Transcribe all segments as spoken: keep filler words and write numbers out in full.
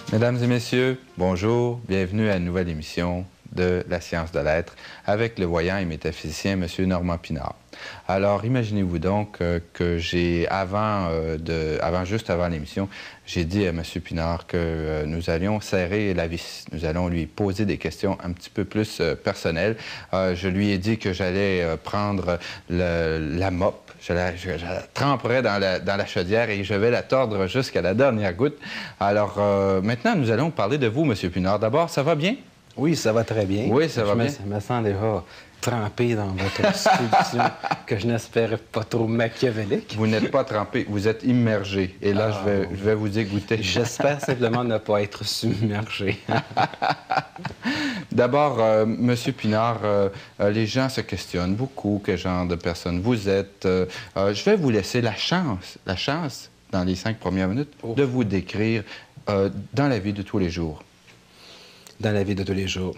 Mesdames et messieurs, bonjour, bienvenue à une nouvelle émission de La Science de l'Être avec le voyant et métaphysicien M. Normand Pinard. Alors, imaginez-vous donc euh, que j'ai, avant, euh, de, avant, juste avant l'émission, j'ai dit à M. Pinard que euh, nous allions serrer la vis. Nous allons lui poser des questions un petit peu plus euh, personnelles. Euh, je lui ai dit que j'allais euh, prendre le, la mop, je la, je, je la tremperai dans la, dans la chaudière et je vais la tordre jusqu'à la dernière goutte. Alors, euh, maintenant, nous allons parler de vous, M. Pinard. D'abord, ça va bien? Oui, ça va très bien. Oui, ça je va me, bien. Je me sens déjà trempé dans votre solution que je n'espérais pas trop machiavélique. Vous n'êtes pas trempé, vous êtes immergé. Et là, ah, je, vais, je vais vous dégoûter. J'espère simplement ne pas être submergé. D'abord, euh, M. Pinard, euh, euh, les gens se questionnent beaucoup quel genre de personne vous êtes. Euh, euh, je vais vous laisser la chance, la chance, dans les cinq premières minutes, oh. de vous décrire euh, dans la vie de tous les jours. Dans la vie de tous les jours.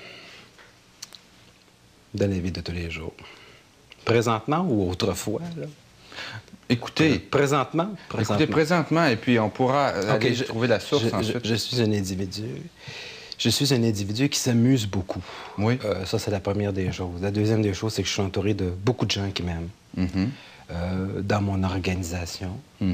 Dans la vie de tous les jours. Présentement ou autrefois, là? Écoutez, présentement, présentement. Écoutez, présentement, et puis on pourra okay, aller je, trouver la source je, ensuite. Je, je suis un individu. Je suis un individu qui s'amuse beaucoup. Oui. Euh, ça, c'est la première des choses. La deuxième des choses, c'est que je suis entouré de beaucoup de gens qui m'aiment. Mm-hmm. euh, dans mon organisation. Mm-hmm.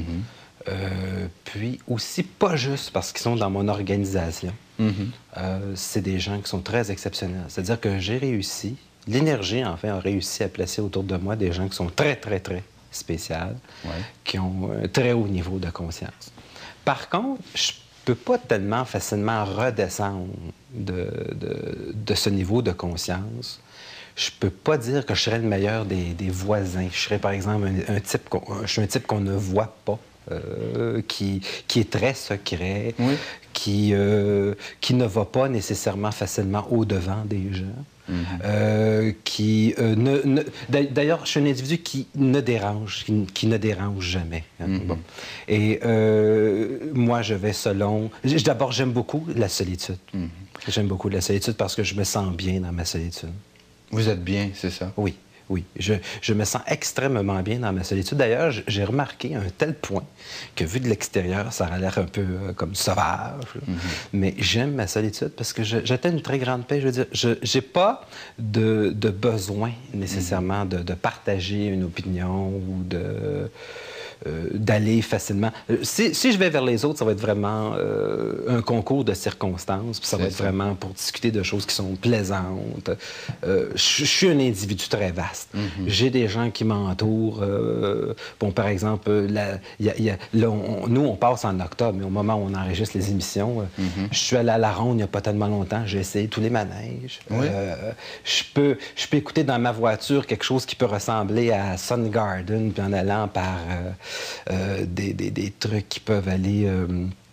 Euh, puis aussi, pas juste parce qu'ils sont dans mon organisation. Mm-hmm. euh, c'est des gens qui sont très exceptionnels. C'est-à-dire que j'ai réussi, l'énergie, enfin, a réussi à placer autour de moi des gens qui sont très, très, très spéciales, ouais. qui ont un très haut niveau de conscience. Par contre, je peux pas tellement facilement redescendre de, de, de ce niveau de conscience. Je peux pas dire que je serais le meilleur des, des voisins. Je serais, par exemple, un, un type qu'on, je suis un type qu'on ne voit pas. Euh, qui, qui est très secret, oui. qui, euh, qui ne va pas nécessairement facilement au-devant des gens, mm-hmm. euh, qui euh, ne... ne d'ailleurs, je suis un individu qui ne dérange, qui, qui ne dérange jamais. Hein, mm-hmm. bon. Et euh, moi, je vais selon... D'abord, j'aime beaucoup la solitude. Mm-hmm. J'aime beaucoup la solitude parce que je me sens bien dans ma solitude. Vous êtes bien, c'est ça? Oui. Oui, je, je me sens extrêmement bien dans ma solitude. D'ailleurs, j'ai remarqué à un tel point que, vu de l'extérieur, ça a l'air un peu euh, comme sauvage. Mm-hmm. Mais j'aime ma solitude parce que j'atteins une très grande paix. Je veux dire, je n'ai pas de, de besoin nécessairement mm-hmm. de, de partager une opinion ou de... Euh, d'aller facilement. Euh, si, si je vais vers les autres, ça va être vraiment euh, un concours de circonstances, puis ça va être ça. Vraiment pour discuter de choses qui sont plaisantes. Euh, je suis un individu très vaste. Mm-hmm. J'ai des gens qui m'entourent. Euh, bon, par exemple, la, y a, y a, là, on, nous, on passe en octobre, mais au moment où on enregistre les émissions, euh, mm-hmm. je suis allé à la ronde il n'y a pas tellement longtemps. J'ai essayé tous les manèges. Oui. Euh, je peux, je peux écouter dans ma voiture quelque chose qui peut ressembler à Sun Garden, puis en allant par... Euh, Euh, des, des, des trucs qui peuvent aller euh,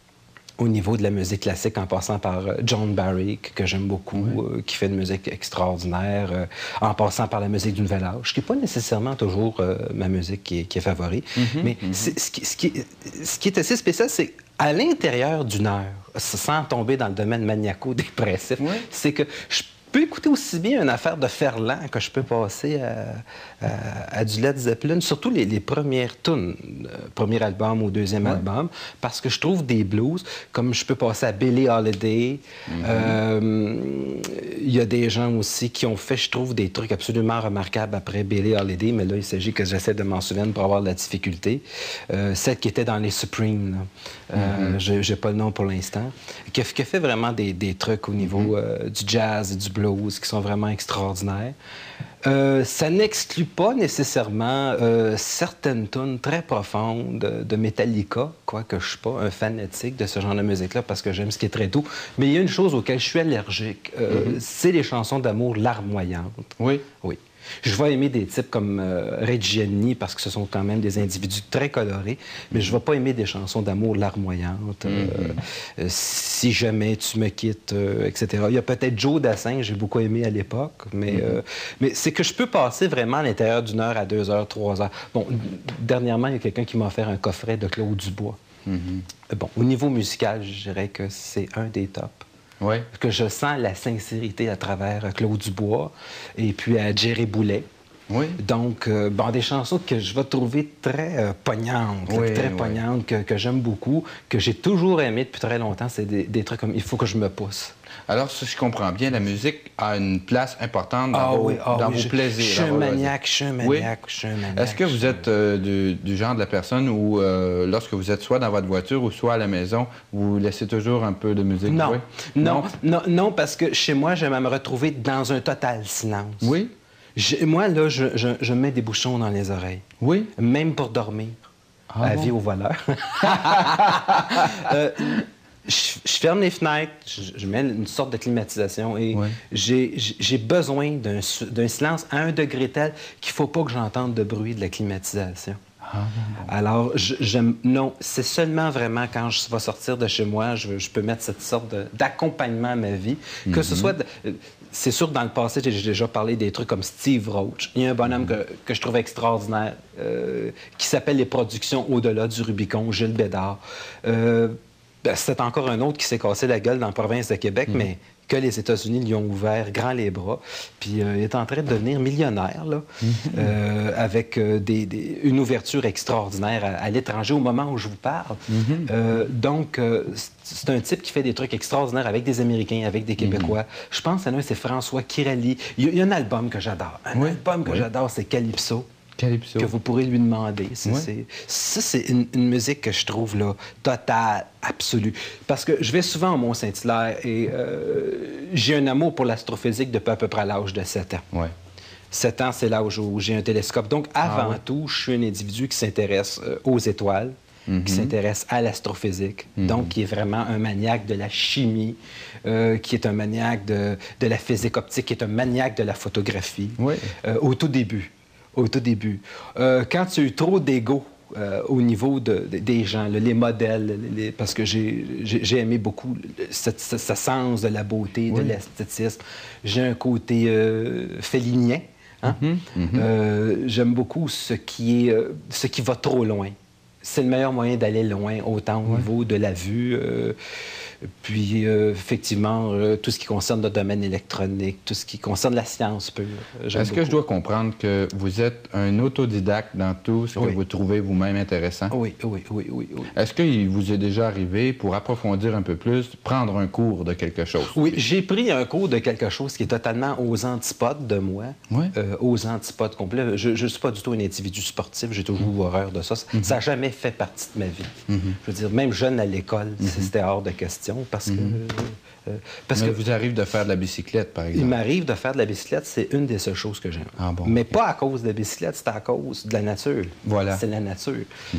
au niveau de la musique classique en passant par John Barry, que j'aime beaucoup, oui. euh, qui fait une musique extraordinaire, euh, en passant par la musique du Nouvel Âge, qui n'est pas nécessairement toujours euh, ma musique qui est, qui est favorite. Mm-hmm, mais mm-hmm. c'est, ce, qui, ce, qui, ce qui est assez spécial, c'est à l'intérieur d'une heure, sans tomber dans le domaine maniaco-dépressif, oui. c'est que je Je peux écouter aussi bien une affaire de Ferland que je peux passer à, à, à du Led Zeppelin, surtout les, les premières tunes, euh, premier album ou deuxième ouais. album, parce que je trouve des blues, comme je peux passer à Billie Holiday. Il mm-hmm. euh, y a des gens aussi qui ont fait, je trouve, des trucs absolument remarquables après Billie Holiday, mais là, il s'agit que j'essaie de m'en souvenir pour avoir de la difficulté. Euh, celle qui était dans les Supremes, là. Euh, mm-hmm. je n'ai pas le nom pour l'instant, qui a, qui a fait vraiment des, des trucs au niveau mm-hmm. euh, du jazz et du blues qui sont vraiment extraordinaires. Euh, ça n'exclut pas nécessairement euh, certaines tunes très profondes de, de Metallica, quoique je ne suis pas un fanatique de ce genre de musique-là parce que j'aime ce qui est très doux. Mais il y a une chose auquel je suis allergique, euh, mm-hmm. c'est les chansons d'amour larmoyantes. Oui. Oui. Je vais aimer des types comme euh, Reggiani parce que ce sont quand même des individus très colorés, mais je ne vais pas aimer des chansons d'amour larmoyantes. Euh, mm-hmm. euh, si jamais tu me quittes, euh, et cetera. Il y a peut-être Joe Dassin, j'ai beaucoup aimé à l'époque, mais, mm-hmm. euh, mais c'est que je peux passer vraiment à l'intérieur d'une heure à deux heures, trois heures. Bon, dernièrement, il y a quelqu'un qui m'a offert un coffret de Claude Dubois. Mm-hmm. Bon, au niveau musical, je dirais que c'est un des tops. Oui. Que je sens la sincérité à travers Claude Dubois et puis à Jerry Boulet. Oui. Donc, euh, bon, des chansons que je vais trouver très euh, poignantes, là, Oui, très oui. poignantes, que, que j'aime beaucoup, que j'ai toujours aimé depuis très longtemps. C'est des, des trucs comme « Il faut que je me pousse ». Alors, si je comprends bien, la musique a une place importante dans Ah vos, oui, ah dans oui, vos je, plaisirs. je suis dans un vos loisirs. maniaque, je suis un Oui. maniaque, je suis un maniaque. Est-ce que vous êtes euh, du, du genre de la personne où, euh, lorsque vous êtes soit dans votre voiture ou soit à la maison, vous laissez toujours un peu de musique Non, jouer? non, non, non, parce que chez moi, j'aime à me retrouver dans un total silence. Oui? Je- moi, là, je, je, je mets des bouchons dans les oreilles, Oui? même pour dormir. Ah Avis bon? aux voleurs. Euh, je, je ferme les fenêtres, je, je mets une sorte de climatisation et Ouais. j'ai j'ai besoin d'un su- d'un silence à un degré tel qu'il ne faut pas que j'entende de bruit de la climatisation. Ah, bon, bon. Alors, je, j'aime- non, c'est seulement vraiment quand je vais sortir de chez moi, je, je peux mettre cette sorte de- d'accompagnement à ma vie. Que ce soit... de- c'est sûr que dans le passé, j'ai j'ai déjà parlé des trucs comme Steve Roach. Il y a un bonhomme que, que je trouve extraordinaire euh, qui s'appelle Les Productions Au-delà du Rubicon, Gilles Bédard. Euh, ben, c'est encore un autre qui s'est cassé la gueule dans la province de Québec, mais que les États-Unis lui ont ouvert grand les bras. Puis euh, il est en train de devenir millionnaire, là, euh, avec euh, des, des- une ouverture extraordinaire à, à l'étranger au moment où je vous parle. Euh, donc, euh, c'est- c'est un type qui fait des trucs extraordinaires avec des Américains, avec des Québécois. Je pense à un, c'est François Kirali. Il y, a- il y a un album que j'adore. Un Oui, album que oui. j'adore, c'est Calypso. Calypso. Que vous pourrez lui demander. C'est, Ouais. c'est- ça, c'est une, une musique que je trouve là, totale, absolue. Parce que je vais souvent au Mont-Saint-Hilaire et euh, j'ai un amour pour l'astrophysique depuis à peu près l'âge de sept ans. Ouais. sept ans, c'est l'âge où j'ai un télescope. Donc, avant Ah ouais. tout, je suis un individu qui s'intéresse euh, aux étoiles, qui s'intéresse à l'astrophysique, donc qui est vraiment un maniaque de la chimie, euh, qui est un maniaque de, de la physique optique, qui est un maniaque de la photographie. Oui. Euh, au tout début. Au tout début. Euh, quand il y a eu trop d'ego euh, au niveau de- de- des gens, là, les modèles, les- parce que j'ai j'ai- j'ai aimé beaucoup le- ce, ce- ce sens de la beauté, de Oui. l'esthétisme. J'ai un côté euh, félinien. Hein? Euh, J'aime beaucoup ce qui, est, euh, ce qui va trop loin. C'est le meilleur moyen d'aller loin, autant au niveau de la vue. euh, puis, euh, effectivement, euh, tout ce qui concerne le domaine électronique, tout ce qui concerne la science pure. euh, j'aime Est-ce que je beaucoup. dois comprendre que vous êtes un autodidacte dans tout ce que Oui. vous trouvez vous-même intéressant? Oui, oui, oui, oui, oui. Est-ce qu'il vous est déjà arrivé, pour approfondir un peu plus, prendre un cours de quelque chose? Oui, j'ai pris un cours de quelque chose qui est totalement aux antipodes de moi, Oui. euh, aux antipodes complets. Je ne suis pas du tout un individu sportif, j'ai toujours eu horreur de ça. Ça n'a jamais fait partie de ma vie. Je veux dire, même jeune à l'école, c'était hors de question parce que... euh, parce Mais que vous arrive de faire de la bicyclette, par il exemple? m'arrive de faire de la bicyclette, c'est une des seules choses que j'aime. Ah bon, Mais ok. pas à cause de la bicyclette, c'est à cause de la nature. Voilà. C'est la nature.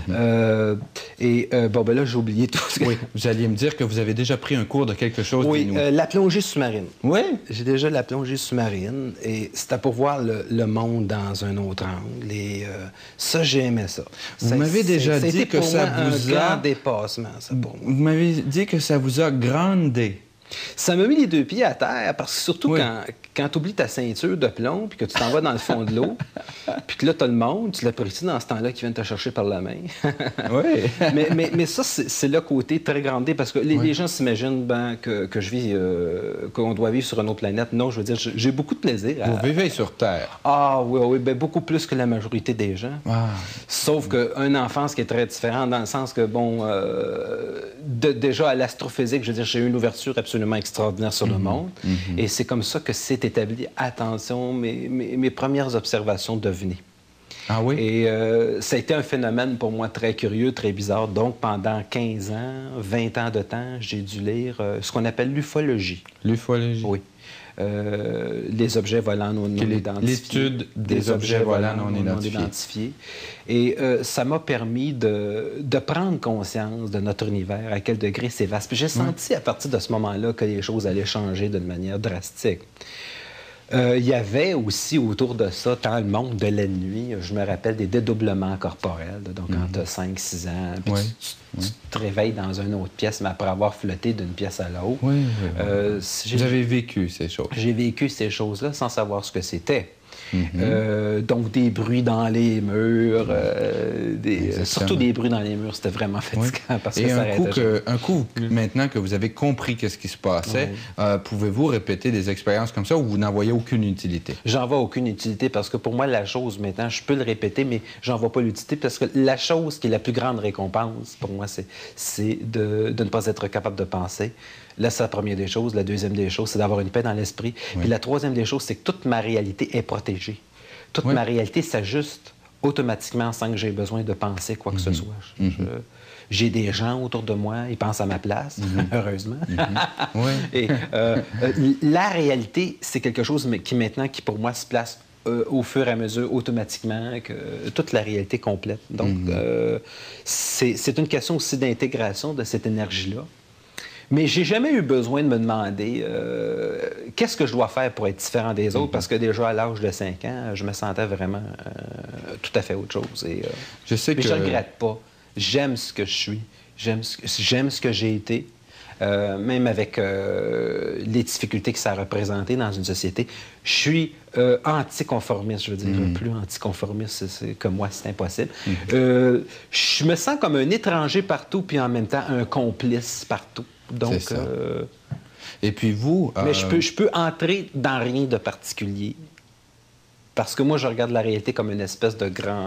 Euh, et euh, bon, ben là, j'ai oublié tout ce que... Oui, vous alliez me dire que vous avez déjà pris un cours de quelque chose. Oui, dis-nous. euh, la plongée sous-marine. Oui? J'ai déjà la plongée sous-marine et c'était pour voir le, le monde dans un autre angle. Et euh, ça, j'ai aimé ça. Vous Ça- m'avez c'est- déjà ça a dit été que pour ça moi vous un a- grand dépassement, ça, pour moi. Vous m'avez dit que ça vous a grandé. Ça m'a mis les deux pieds à terre parce que surtout Oui. quand, quand tu oublies ta ceinture de plomb puis que tu t'en vas dans le fond de l'eau, puis que là, tu as le monde, tu l'apprécies dans ce temps-là qui vient te chercher par la main. Oui. mais, mais, mais ça, c'est c'est le côté très grandé parce que les, les gens s'imaginent ben, que, que je vis, euh, qu'on doit vivre sur une autre planète. Non, je veux dire, j'ai j'ai beaucoup de plaisir à... Vous vivez sur Terre. Ah oui, oui, ben, beaucoup plus que la majorité des gens. Ah. Sauf qu'une enfance qui est très différente dans le sens que, bon, euh, de- déjà à l'astrophysique, je veux dire, j'ai eu une ouverture absolument extraordinaire sur le monde. Et c'est comme ça que s'est établi, attention, mes, mes, mes premières observations d'OVNI. Ah oui? Et euh, ça a été un phénomène pour moi très curieux, très bizarre. Donc, pendant quinze ans, vingt ans de temps, j'ai dû lire euh, ce qu'on appelle l'ufologie. L'ufologie. Oui. Euh, les objets volants non, non Qui est identifiés. l'étude des objets volants non identifiés. identifiés. Et euh, ça m'a permis de, de prendre conscience de notre univers, à quel degré c'est vaste. Puis j'ai senti à partir de ce moment-là que les choses allaient changer d'une manière drastique. Euh, Il y avait aussi autour de ça, dans le monde de la nuit, je me rappelle des dédoublements corporels. Donc, quand tu as cinq six ans, puis Oui. tu, tu- tu te réveilles dans une autre pièce, mais après avoir flotté d'une pièce à l'autre. Oui, oui, oui. Euh, si j'ai- Vous avez vécu ces choses. j'ai vécu ces choses-là sans savoir ce que c'était. Mm-hmm. euh, donc, des bruits dans les murs, euh, des, euh, surtout des bruits dans les murs, c'était vraiment fatigant. Oui. Parce Et que un, ça coup que, un coup, mm. maintenant que vous avez compris qu'est-ce qui se passait, oui. euh, pouvez-vous répéter des expériences comme ça où vous n'en voyez aucune utilité? J'en vois aucune utilité parce que pour moi, la chose, maintenant, je peux le répéter, mais j'en vois pas l'utilité parce que la chose qui est la plus grande récompense, pour moi, c'est de, de ne pas être capable de penser. Là, c'est la première des choses. La deuxième des choses, c'est d'avoir une paix dans l'esprit. Oui. Puis la troisième des choses, c'est que toute ma réalité est protégée. Toute oui. ma réalité s'ajuste automatiquement sans que j'aie besoin de penser quoi que mm-hmm. ce soit. Je, mm-hmm. je, j'ai des gens autour de moi, ils pensent à ma place, mm-hmm. heureusement. Mm-hmm. Oui. Et euh, la réalité, c'est quelque chose qui maintenant, qui pour moi se place euh, au fur et à mesure, automatiquement, que toute la réalité complète. Donc, mm-hmm. euh, c'est une question aussi d'intégration de cette énergie-là. Mais j'ai jamais eu besoin de me demander euh, qu'est-ce que je dois faire pour être différent des autres, mm-hmm. parce que déjà à l'âge de cinq ans, je me sentais vraiment euh, tout à fait autre chose. Et, euh, je sais mais que... je ne regrette pas. J'aime ce que je suis. J'aime ce, j'aime ce que j'ai été. Euh, même avec euh, les difficultés que ça a représenté dans une société. Je suis euh, anticonformiste, je veux dire. Mm-hmm. Plus anticonformiste c'est, que moi, c'est impossible. Mm-hmm. euh, je me sens comme un étranger partout, puis en même temps un complice partout. Donc, euh... Et puis vous... Mais euh... je, peux, je peux entrer dans rien de particulier. Parce que moi, je regarde la réalité comme une espèce de grand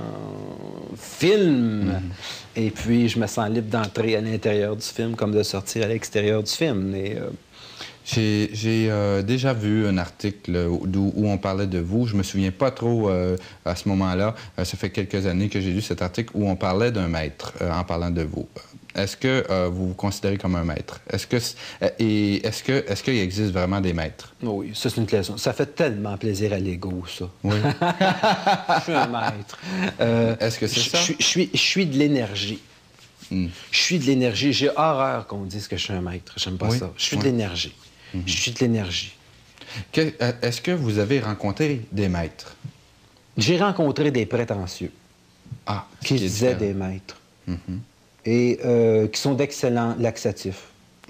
film. Mm-hmm. Et puis, je me sens libre d'entrer à l'intérieur du film comme de sortir à l'extérieur du film. Et, euh... J'ai euh, déjà vu un article où, où on parlait de vous. Je me souviens pas trop euh, à ce moment-là. Euh, ça fait quelques années que j'ai lu cet article où on parlait d'un maître euh, en parlant de vous. Est-ce que euh, vous vous considérez comme un maître? Est-ce que et est-ce que est-ce qu'il existe vraiment des maîtres? Oui, ça c'est une question. Ça fait tellement plaisir à l'ego, ça. Oui. Je suis un maître. Euh, est-ce que c'est ça? Je suis je suis de l'énergie. Mm. Je suis de l'énergie. J'ai horreur qu'on dise que je suis un maître. J'aime pas oui. ça. Je suis oui. de l'énergie. Mm-hmm. Je suis de l'énergie. Est-ce que vous avez rencontré des maîtres? J'ai rencontré des prétentieux. Ah, qui disaient des maîtres. Mm-hmm. Et euh, qui sont d'excellents laxatifs.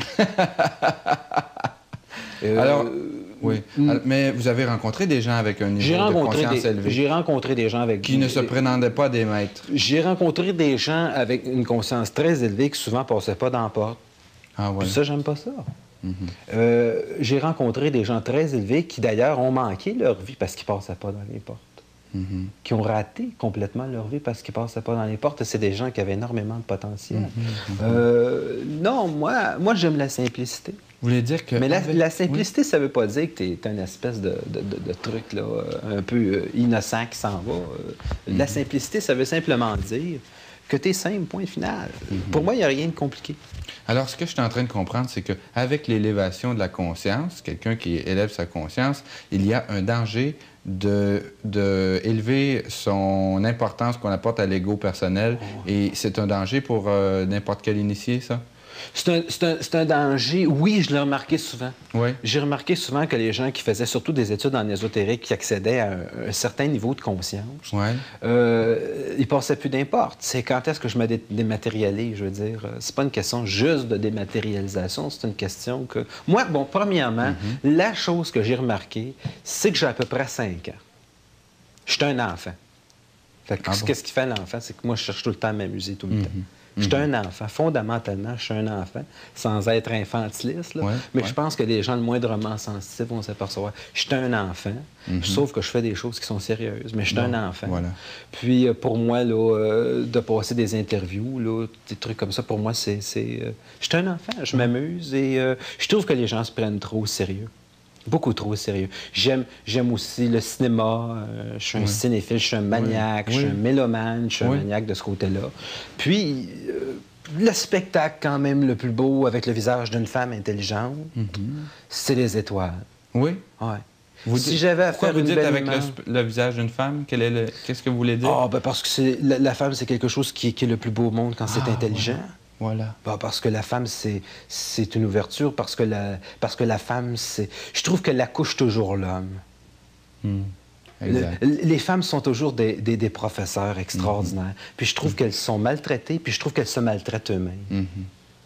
euh, Alors, oui. Mm. Mais vous avez rencontré des gens avec un niveau de conscience des, élevé? J'ai rencontré des gens avec... Qui ne se prétendaient pas des maîtres? J'ai rencontré des gens avec une conscience très élevée qui souvent ne passaient pas dans la porte. Ah oui? Puis ça, j'aime pas ça. Mm-hmm. euh, j'ai rencontré des gens très élevés qui, d'ailleurs, ont manqué leur vie parce qu'ils ne passaient pas dans les portes. Mm-hmm. Qui ont raté complètement leur vie parce qu'ils ne passaient pas dans les portes. C'est des gens qui avaient énormément de potentiel. Mm-hmm. euh, non, moi, moi j'aime la simplicité. Vous voulez dire que... Mais la, la simplicité, oui. ça ne veut pas dire que tu es une espèce de, de, de, de truc là, un peu euh, innocent qui s'en va. Euh, mm-hmm. La simplicité, ça veut simplement dire que tu es simple, point final. Mm-hmm. Pour moi, il n'y a rien de compliqué. Alors, ce que je suis en train de comprendre, c'est qu'avec l'élévation de la conscience, quelqu'un qui élève sa conscience, il y a un danger de, de élever son importance qu'on apporte à l'ego personnel. Oh. Et c'est un danger pour euh, n'importe quel initié, ça? C'est un, c'est un, c'est un danger, oui, je l'ai remarqué souvent. Oui. J'ai remarqué souvent que les gens qui faisaient surtout des études en ésotérique, qui accédaient à un, un certain niveau de conscience, oui. euh, ils passaient plus d'importe. C'est quand est-ce que je me dé dématérialise, je veux dire. C'est pas une question juste de dématérialisation, c'est une question que... Moi, bon, premièrement, mm-hmm. la chose que j'ai remarquée, c'est que j'ai à peu près cinq ans. Je suis un enfant. Fait que, ah bon? Qu'est-ce qui fait l'enfant? C'est que moi, je cherche tout le temps à m'amuser tout le mm-hmm. temps. Je suis un enfant. Fondamentalement, je suis un enfant, sans être infantiliste. Là. Ouais, mais ouais. je pense que les gens le moindrement sensibles vont s'apercevoir. Je suis un enfant, mm-hmm. sauf que je fais des choses qui sont sérieuses. Mais je suis bon, un enfant. Voilà. Puis pour moi, là, euh, de passer des interviews, là, des trucs comme ça, pour moi, c'est... Euh... Je suis un enfant, je m'amuse et euh, je trouve que les gens se prennent trop au sérieux. Beaucoup trop au sérieux. J'aime, j'aime aussi le cinéma. Euh, je suis un oui. cinéphile, je suis un maniaque, oui. je suis oui. un mélomane, je suis oui. un maniaque de ce côté-là. Puis, euh, le spectacle quand même le plus beau avec le visage d'une femme intelligente, mm-hmm. c'est les étoiles. Oui? Ouais. Vous si dites, j'avais à pourquoi faire vous une dites belle avec image... le, le visage d'une femme? Quel est le, qu'est-ce que vous voulez dire? Ah, ben parce que c'est, la, la femme, c'est quelque chose qui, qui est le plus beau au monde quand c'est ah, intelligent. Voilà. Voilà. Bah, parce que la femme, c'est une ouverture, parce que la, parce que la femme, c'est... Je trouve qu'elle accouche toujours l'homme. Mmh. Le, les femmes sont toujours des, des, des professeurs extraordinaires. Mmh. Puis je trouve mmh. qu'elles sont maltraitées, puis je trouve qu'elles se maltraitent eux-mêmes. Mmh.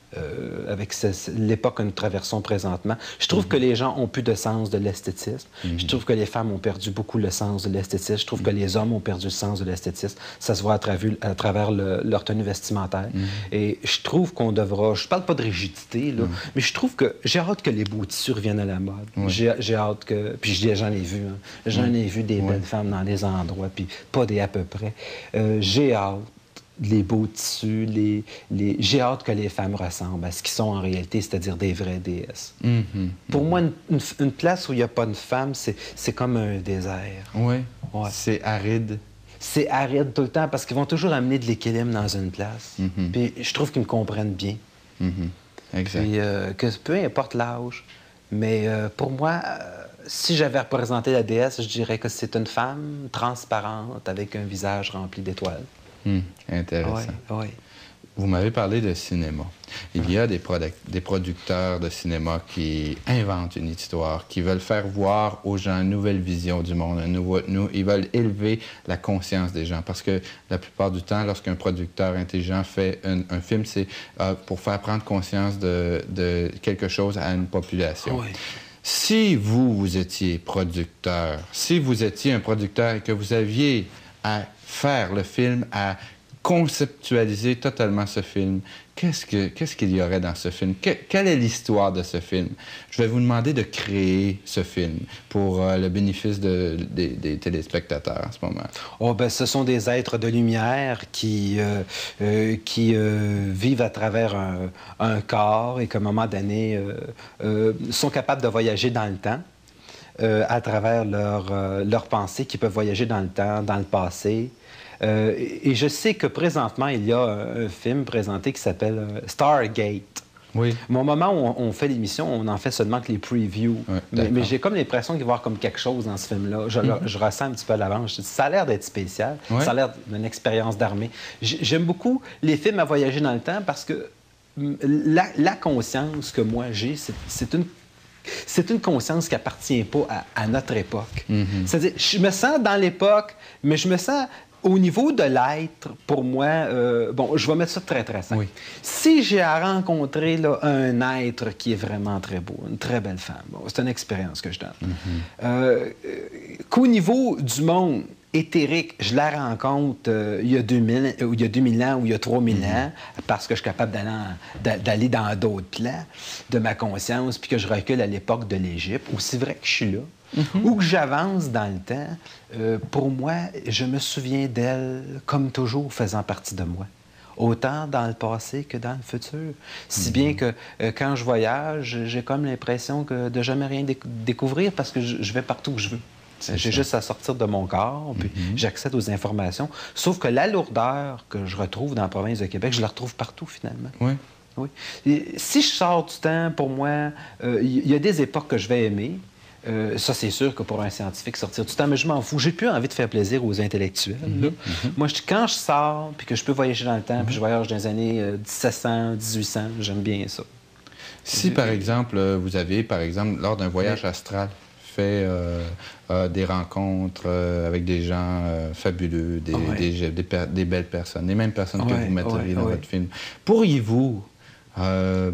euh, avec l'époque que nous traversons présentement. Je trouve mm-hmm. que les gens ont plus de sens de l'esthétisme. Mm-hmm. Je trouve que les femmes ont perdu beaucoup le sens de l'esthétisme. Je trouve mm-hmm. que les hommes ont perdu le sens de l'esthétisme. Ça se voit à travers, à travers le, leur tenue vestimentaire. Mm-hmm. Et je trouve qu'on devra... Je parle pas de rigidité, là, mm-hmm. mais je trouve que j'ai hâte que les beaux tissus reviennent à la mode. Oui. J'ai hâte que... Puis j'en ai vu, hein. J'en ai vu des belles oui. femmes dans les endroits, puis pas des à peu près. Euh, j'ai hâte les beaux tissus, les, les... j'ai hâte que les femmes ressemblent à ce qu'ils sont en réalité, c'est-à-dire des vraies déesses. Mm-hmm. Pour mm-hmm. moi, une, une, une place où il n'y a pas de femme, c'est comme un désert. Oui, ouais. C'est aride. C'est aride tout le temps parce qu'ils vont toujours amener de l'équilibre dans une place. Mm-hmm. Puis je trouve qu'ils me comprennent bien. Mm-hmm. Exact. Puis euh, que peu importe l'âge, mais euh, pour moi... Euh, si j'avais représenté la déesse, je dirais que c'est une femme transparente avec un visage rempli d'étoiles. Hum, intéressant. Oui, oui. Vous m'avez parlé de cinéma. Il y a des, des producteurs de cinéma qui inventent une histoire, qui veulent faire voir aux gens une nouvelle vision du monde. Un nouveau, nous, ils veulent élever la conscience des gens. Parce que la plupart du temps, lorsqu'un producteur intelligent fait un, un film, c'est euh, pour faire prendre conscience de, de quelque chose à une population. Oui. Si vous, vous étiez producteur, si vous étiez un producteur et que vous aviez à faire le film, à conceptualiser totalement ce film, qu'est-ce que, qu'est-ce qu'il y aurait dans ce film? Que, quelle est l'histoire de ce film? Je vais vous demander de créer ce film pour euh, le bénéfice de, de, des téléspectateurs en ce moment. Oh, ben, ce sont des êtres de lumière qui, euh, euh, qui euh, vivent à travers un, un corps et qu'à un moment donné euh, euh, sont capables de voyager dans le temps. Euh, à travers leurs euh, leur pensées, qui peuvent voyager dans le temps, dans le passé. Euh, et, et je sais que présentement, il y a un, un film présenté qui s'appelle euh, Stargate. Oui. Mais au moment où on, on fait l'émission, on en fait seulement que les previews. Ouais, mais mais j'ai comme l'impression qu'il va y avoir comme quelque chose dans ce film-là. Je, mm-hmm. je ressens un petit peu à l'avance. Ça a l'air d'être spécial. Ouais. Ça a l'air d'une expérience d'armée. J'aime beaucoup les films à voyager dans le temps parce que la, la conscience que moi j'ai, c'est une C'est une conscience qui appartient pas à, à notre époque. Mm-hmm. C'est-à-dire, je me sens dans l'époque, mais je me sens au niveau de l'être, pour moi, euh, bon, je vais mettre ça très, très simple. Oui. Si j'ai à rencontrer là, un être qui est vraiment très beau, une très belle femme, bon, c'est une expérience que je donne. Mm-hmm. euh, Qu'au niveau du monde éthérique, je la rencontre euh, il y a deux mille, euh, il y a deux mille ans ou il y a trois mille mm-hmm. ans, parce que je suis capable d'aller dans d'autres plans de ma conscience, puis que je recule à l'époque de l'Égypte, aussi vrai que je suis là, mm-hmm. ou que j'avance dans le temps, euh, pour moi, je me souviens d'elle comme toujours faisant partie de moi. Autant dans le passé que dans le futur. Si mm-hmm. bien que euh, quand je voyage, j'ai comme l'impression que de jamais rien déc découvrir parce que je, je vais partout où je veux. J'ai juste à sortir de mon corps, puis mm-hmm. j'accède aux informations. Sauf que la lourdeur que je retrouve dans la province de Québec, je la retrouve partout, finalement. Oui. Oui. Et si je sors du temps, pour moi, il euh, y a des époques que je vais aimer. Euh, ça, c'est sûr que pour un scientifique, sortir du temps, mais je m'en fous. J'ai plus envie de faire plaisir aux intellectuels. Mm-hmm. Mm-hmm. Moi, je, quand je sors, puis que je peux voyager dans le temps, mm-hmm. puis je voyage dans les années euh, mille sept cents, mille huit cents, j'aime bien ça. Si, par exemple, vous avez, par exemple, lors d'un voyage oui. astral, fait euh, euh, des rencontres euh, avec des gens euh, fabuleux, des, ouais. des, des, des, des belles personnes, les mêmes personnes ouais, que vous metteriez ouais, dans ouais. votre film. Pourriez-vous euh,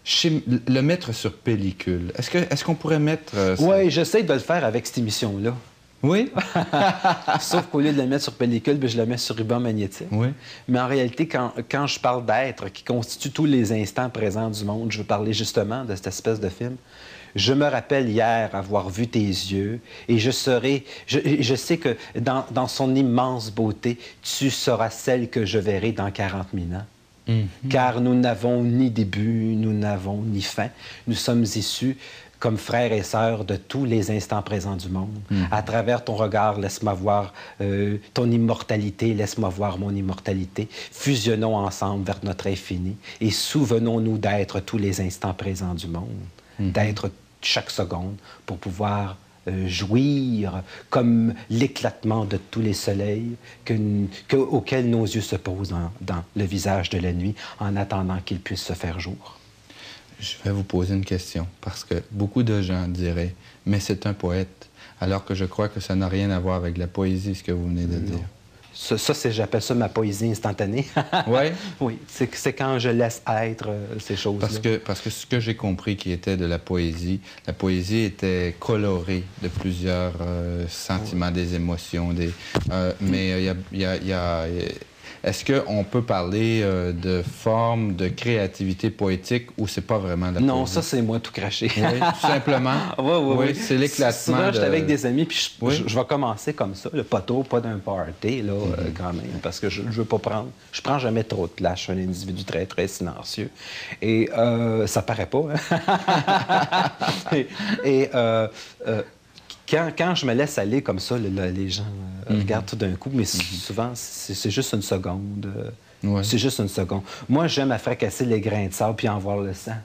le mettre sur pellicule? Est-ce que, est-ce qu'on pourrait mettre... Euh, oui, j'essaie de le faire avec cette émission-là. Oui? Sauf qu'au lieu de la mettre sur pellicule, bien, je la mets sur ruban magnétique. Oui. Mais en réalité, quand, quand je parle d'être qui constitue tous les instants présents du monde, je veux parler justement de cette espèce de film. Je me rappelle hier avoir vu tes yeux et je serai, je, je sais que dans, dans son immense beauté, tu seras celle que je verrai dans quarante mille ans. Mm-hmm. Car nous n'avons ni début, nous n'avons ni fin. Nous sommes issus comme frères et sœurs de tous les instants présents du monde. Mm-hmm. À travers ton regard, laisse-moi voir euh, ton immortalité, laisse-moi voir mon immortalité. Fusionnons ensemble vers notre infini et souvenons-nous d'être tous les instants présents du monde, mm-hmm. d'être chaque seconde pour pouvoir euh, jouir comme l'éclatement de tous les soleils que, que, auxquels nos yeux se posent dans, dans le visage de la nuit en attendant qu'il puisse se faire jour. Je vais vous poser une question parce que beaucoup de gens diraient « mais c'est un poète », alors que je crois que ça n'a rien à voir avec la poésie, ce que vous venez de non. dire. Ça, ça c'est, j'appelle ça ma poésie instantanée. Ouais? Oui, c'est, c'est quand je laisse être euh, ces choses-là. Parce que, parce que ce que j'ai compris qui était de la poésie, la poésie était colorée de plusieurs euh, sentiments, oui. des émotions, des, euh, mais il euh, y, y, a, y, a, y a... Est-ce qu'on peut parler euh, de forme de créativité poétique ou c'est pas vraiment de la non, poésie? Ça, c'est moi tout craché. Oui, tout simplement. oui, oui, oui, oui. C'est l'éclatement. Souvent, de... j'étais avec des amis, puis je, oui. je, je vais commencer comme ça, le pas trop, pas d'un party, là, mm-hmm. euh, quand même, parce que je ne veux pas prendre... Je prends jamais trop de place. Je suis un individu très, très silencieux. Et euh, ça paraît pas, hein? et... et euh, euh, Quand, quand je me laisse aller comme ça, là, les gens euh, mm-hmm. regardent tout d'un coup, mais mm-hmm. souvent, c'est, c'est juste une seconde. Euh, ouais. C'est juste une seconde. Moi, j'aime à fracasser les grains de sable puis en voir le sang.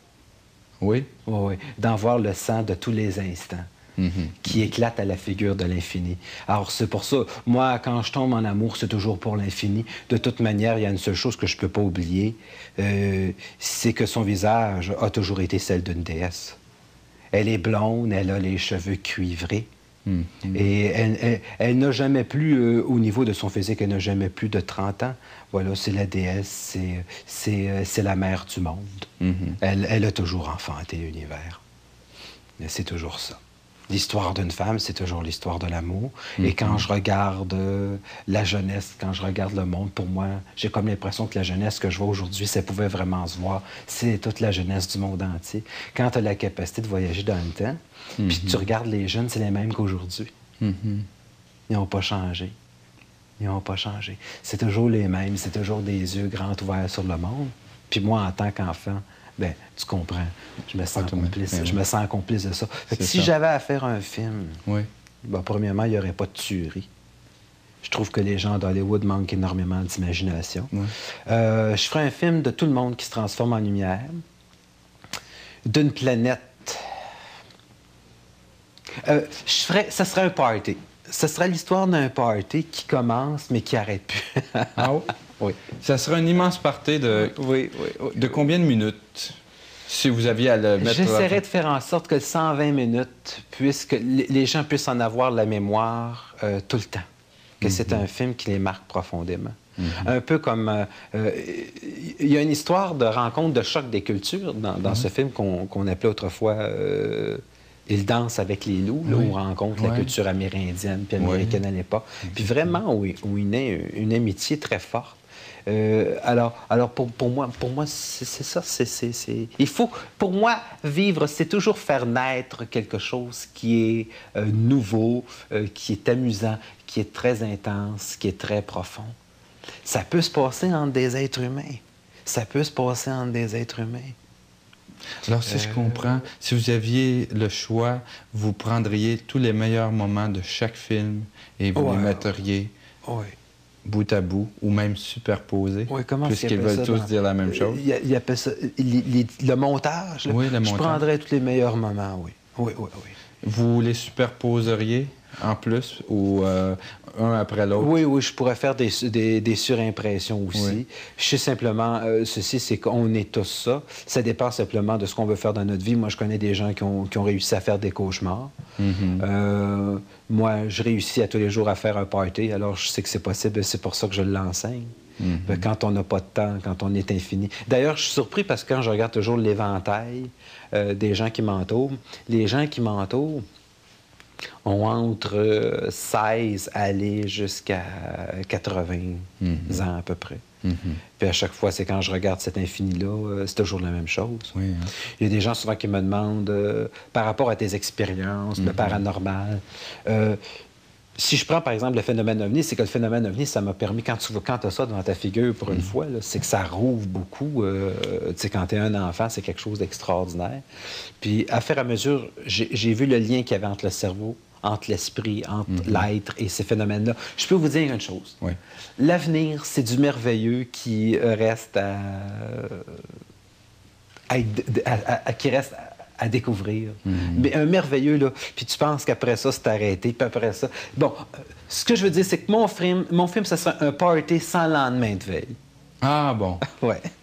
Oui? Oui, oui. D'en voir le sang de tous les instants mm-hmm. qui éclate à la figure de l'infini. Alors, c'est pour ça, moi, quand je tombe en amour, c'est toujours pour l'infini. De toute manière, il y a une seule chose que je ne peux pas oublier, euh, c'est que son visage a toujours été celle d'une déesse. Elle est blonde, elle a les cheveux cuivrés. Mmh, mmh. Et elle, elle, elle n'a jamais plus, euh, au niveau de son physique, elle n'a jamais plus de trente ans. Voilà, c'est la déesse, c'est, c'est, euh, c'est la mère du monde. Mmh. Elle, elle a toujours enfanté l'univers. C'est toujours ça. L'histoire d'une femme, c'est toujours l'histoire de l'amour. Mm-hmm. Et quand je regarde euh, la jeunesse, quand je regarde le monde, pour moi, j'ai comme l'impression que la jeunesse que je vois aujourd'hui, ça pouvait vraiment se voir. C'est toute la jeunesse du monde entier. Quand tu as la capacité de voyager dans le temps, mm-hmm. puis tu regardes les jeunes, c'est les mêmes qu'aujourd'hui. Mm-hmm. Ils n'ont pas changé. Ils n'ont pas changé. C'est toujours les mêmes. C'est toujours des yeux grands ouverts sur le monde. Puis moi, en tant qu'enfant, ben, tu comprends. Je me sens ah, complice. Oui. Je me sens complice de ça. Fait que si ça. J'avais à faire un film, oui. ben, premièrement, il n'y aurait pas de tuerie. Je trouve que les gens d'Hollywood manquent énormément d'imagination. Oui. Euh, je ferais un film de tout le monde qui se transforme en lumière, d'une planète. Euh, je ferais, ça serait un party. Ce serait l'histoire d'un party qui commence, mais qui n'arrête plus. Ah oui? Oui. Ça serait un immense party de... Oui, oui, oui. De combien de minutes, si vous aviez à le mettre... J'essaierais de faire en sorte que cent vingt minutes, puisque les gens puissent en avoir la mémoire euh, tout le temps. Que mm-hmm. c'est un film qui les marque profondément. Mm-hmm. Un peu comme... Euh, euh, il y a une histoire de rencontre, de choc des cultures dans, dans mm-hmm. ce film qu'on, qu'on appelait autrefois... Euh, Il danse avec les loups, là, oui. où on rencontre oui. la culture amérindienne puis américaine oui. à l'époque. Puis vraiment, où, où il naît une amitié très forte. Euh, alors, alors pour, pour moi, pour moi c'est, c'est ça. C'est, c'est, c'est... Il faut, pour moi, vivre, c'est toujours faire naître quelque chose qui est euh, nouveau, euh, qui est amusant, qui est très intense, qui est très profond. Ça peut se passer entre des êtres humains. Ça peut se passer entre des êtres humains. Alors, si euh... je comprends, si vous aviez le choix, vous prendriez tous les meilleurs moments de chaque film et vous ouais. les metteriez ouais. bout à bout ou même superposés, ouais, puisqu'ils veulent tous dans... dire la même chose. Il, il appelle ça il, il, le montage. Là. Oui, le montage. Je prendrais tous les meilleurs moments, oui. Oui, oui, oui. Vous les superposeriez en plus ou euh, un après l'autre? Oui, oui, je pourrais faire des, des, des surimpressions aussi. Oui. Je sais simplement, euh, ceci, c'est qu'on est tous ça. Ça dépend simplement de ce qu'on veut faire dans notre vie. Moi, je connais des gens qui ont, qui ont réussi à faire des cauchemars. Mm-hmm. euh, moi, je réussis à tous les jours à faire un party, alors je sais que c'est possible, c'est pour ça que je l'enseigne. Mm-hmm. Quand on n'a pas de temps, quand on est infini. D'ailleurs, je suis surpris parce que quand je regarde toujours l'éventail euh, des gens qui m'entourent, les gens qui m'entourent ont entre euh, seize à aller jusqu'à quatre-vingts mm-hmm. ans à peu près. Mm-hmm. Puis à chaque fois, c'est quand je regarde cet infini-là, euh, c'est toujours la même chose. Oui, hein? Il y a des gens souvent qui me demandent, euh, par rapport à tes expériences, mm-hmm. le paranormal, euh, si je prends par exemple le phénomène ovni, c'est que le phénomène ovni, ça m'a permis, quand tu quand as ça devant ta figure pour une mmh. fois, là, c'est que ça rouvre beaucoup. Euh, tu sais, quand tu es un enfant, c'est quelque chose d'extraordinaire. Puis, à faire à mesure, j'ai, j'ai vu le lien qu'il y avait entre le cerveau, entre l'esprit, entre mmh. l'être et ces phénomènes-là. Je peux vous dire une chose. Oui. L'avenir, c'est du merveilleux qui reste à... à, à, à, à qui reste... à, à découvrir. Mm-hmm. Mais un merveilleux, là. Puis tu penses qu'après ça, c'est arrêté. Puis après ça... Bon, euh, ce que je veux dire, c'est que mon film, mon film, ça sera un party sans lendemain de veille. Ah, bon. Ouais.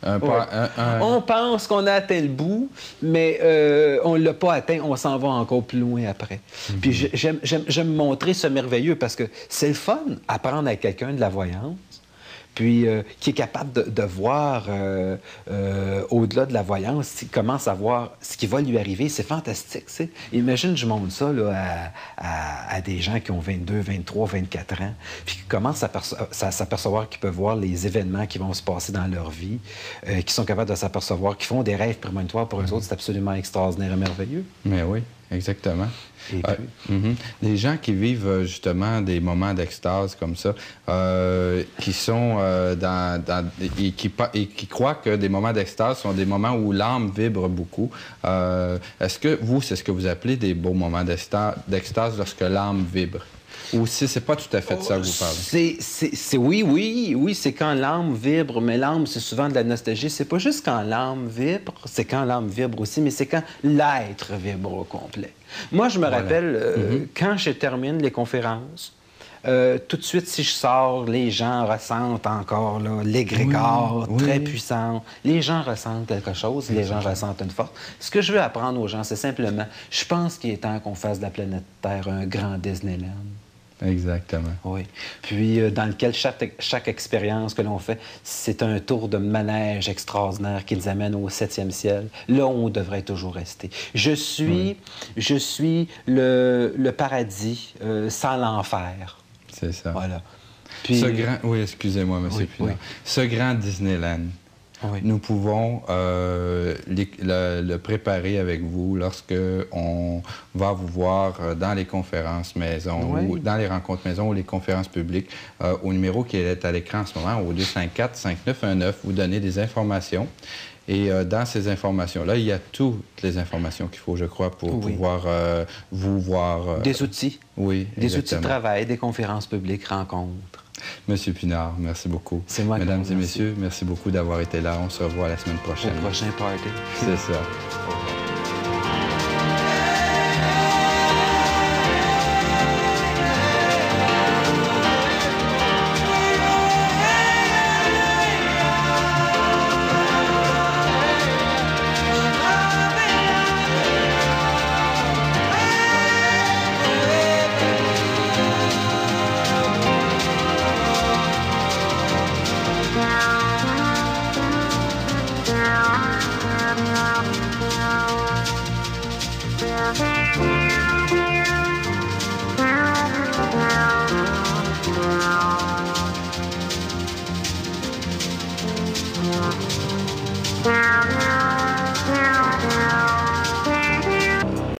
Un, Ouais. un, un... On pense qu'on a atteint le bout, mais euh, on ne l'a pas atteint, on s'en va encore plus loin après. Mm-hmm. Puis j'aime, j'aime, j'aime montrer ce merveilleux parce que c'est le fun, apprendre à quelqu'un de la voyance, puis euh, qui est capable de, de voir euh, euh, au-delà de la voyance, qui commence à voir ce qui va lui arriver. C'est fantastique, tu sais. Imagine, je montre ça là, à, à, à des gens qui ont vingt-deux, vingt-trois, vingt-quatre ans, puis qui commencent à, à s'apercevoir qu'ils peuvent voir les événements qui vont se passer dans leur vie, euh, qui sont capables de s'apercevoir, qui font des rêves prémonitoires pour eux mmh. autres. C'est absolument extraordinaire et merveilleux. Mais oui, exactement. Et puis... euh, mm-hmm. Les gens qui vivent justement des moments d'extase comme ça, euh, qui sont euh, dans, dans et, qui, et qui croient que des moments d'extase sont des moments où l'âme vibre beaucoup. Euh, est-ce que vous, c'est ce que vous appelez des beaux moments d'extase lorsque l'âme vibre? Ou si c'est pas tout à fait de ça que vous parlez? C'est, c'est, c'est, oui, oui, oui, c'est quand l'âme vibre, mais l'âme, c'est souvent de la nostalgie. C'est pas juste quand l'âme vibre, c'est quand l'âme vibre aussi, mais c'est quand l'être vibre au complet. Moi, je me voilà. rappelle, euh, mm-hmm. quand je termine les conférences, euh, tout de suite, si je sors, les gens ressentent encore là, l'égrégore oui, très oui. puissant. Les gens ressentent quelque chose, les gens ressentent une force. Ce que je veux apprendre aux gens, c'est simplement, je pense qu'il est temps qu'on fasse de la planète Terre un grand Disneyland. Exactement. Oui. Puis, euh, dans lequel chaque, chaque expérience que l'on fait, c'est un tour de manège extraordinaire qui nous amène au septième ciel, là où on devrait toujours rester. Je suis, oui. je suis le, le paradis euh, sans l'enfer. C'est ça. Voilà. Puis... Ce grand... Oui, excusez-moi, M. Oui, Pinard. oui. Ce grand Disneyland, oui. nous pouvons euh, les, le, le préparer avec vous lorsque on va vous voir dans les conférences maison, oui. ou dans les rencontres maison ou les conférences publiques, euh, au numéro qui est à l'écran en ce moment, au deux cinq quatre, cinq neuf un neuf, vous donner des informations. Et euh, dans ces informations-là, il y a toutes les informations qu'il faut, je crois, pour oui. pouvoir euh, vous voir... Euh... Des outils. Oui, Des exactement. outils de travail, des conférences publiques, rencontres. Monsieur Pinard, merci beaucoup. C'est moi. Mesdames et merci. messieurs, merci beaucoup d'avoir été là. On se revoit la semaine prochaine. Au prochain party. C'est ça.